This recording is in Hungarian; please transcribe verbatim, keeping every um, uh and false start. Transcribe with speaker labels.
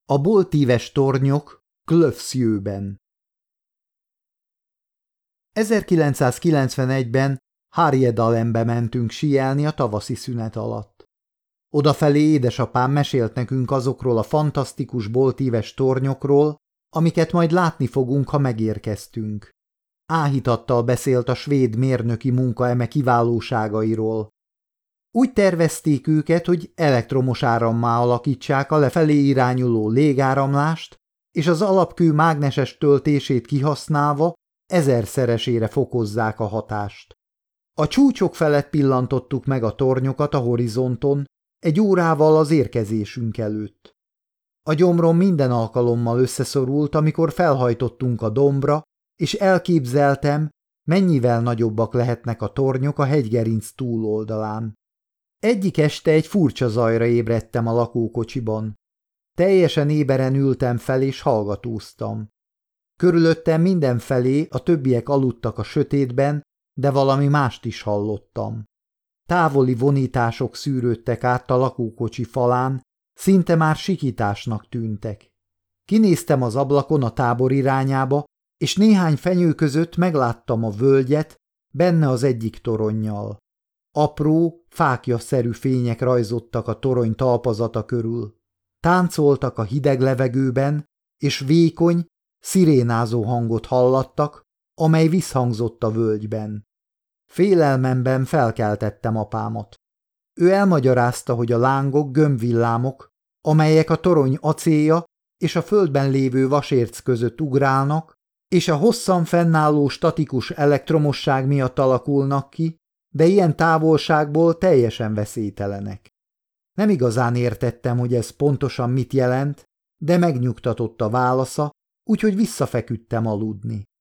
Speaker 1: A boltíves tornyok Klövszjöben. ezerkilencszázkilencvenegyben Härjedalenbe mentünk síelni a tavaszi szünet alatt. Odafelé édesapám mesélt nekünk azokról a fantasztikus boltíves tornyokról, amiket majd látni fogunk, ha megérkeztünk. Áhítattal beszélt a svéd mérnöki munka eme kiválóságairól. Úgy tervezték őket, hogy elektromos árammá alakítsák a lefelé irányuló légáramlást, és az alapkő mágneses töltését kihasználva ezerszeresére fokozzák a hatást. A csúcsok felett pillantottuk meg a tornyokat a horizonton, egy órával az érkezésünk előtt. A gyomrom minden alkalommal összeszorult, amikor felhajtottunk a dombra, és elképzeltem, mennyivel nagyobbak lehetnek a tornyok a hegygerinc túloldalán. Egyik este egy furcsa zajra ébredtem a lakókocsiban. Teljesen éberen ültem fel és hallgatóztam. Körülöttem mindenfelé a többiek aludtak a sötétben, de valami mást is hallottam. Távoli vonítások szűrődtek át a lakókocsi falán, szinte már sikításnak tűntek. Kinéztem az ablakon a tábor irányába, és néhány fenyő között megláttam a völgyet, benne az egyik toronnyal. Apró, fáklyasszerű fények rajzottak a torony talpazata körül. Táncoltak a hideg levegőben, és vékony, szirénázó hangot hallattak, amely visszhangzott a völgyben. Félelmemben felkeltettem apámat. Ő elmagyarázta, hogy a lángok gömbvillámok, amelyek a torony acélja és a földben lévő vasérc között ugrálnak, és a hosszan fennálló statikus elektromosság miatt alakulnak ki, de ilyen távolságból teljesen veszélytelenek. Nem igazán értettem, hogy ez pontosan mit jelent, de megnyugtatott a válasza, úgyhogy visszafeküdtem aludni.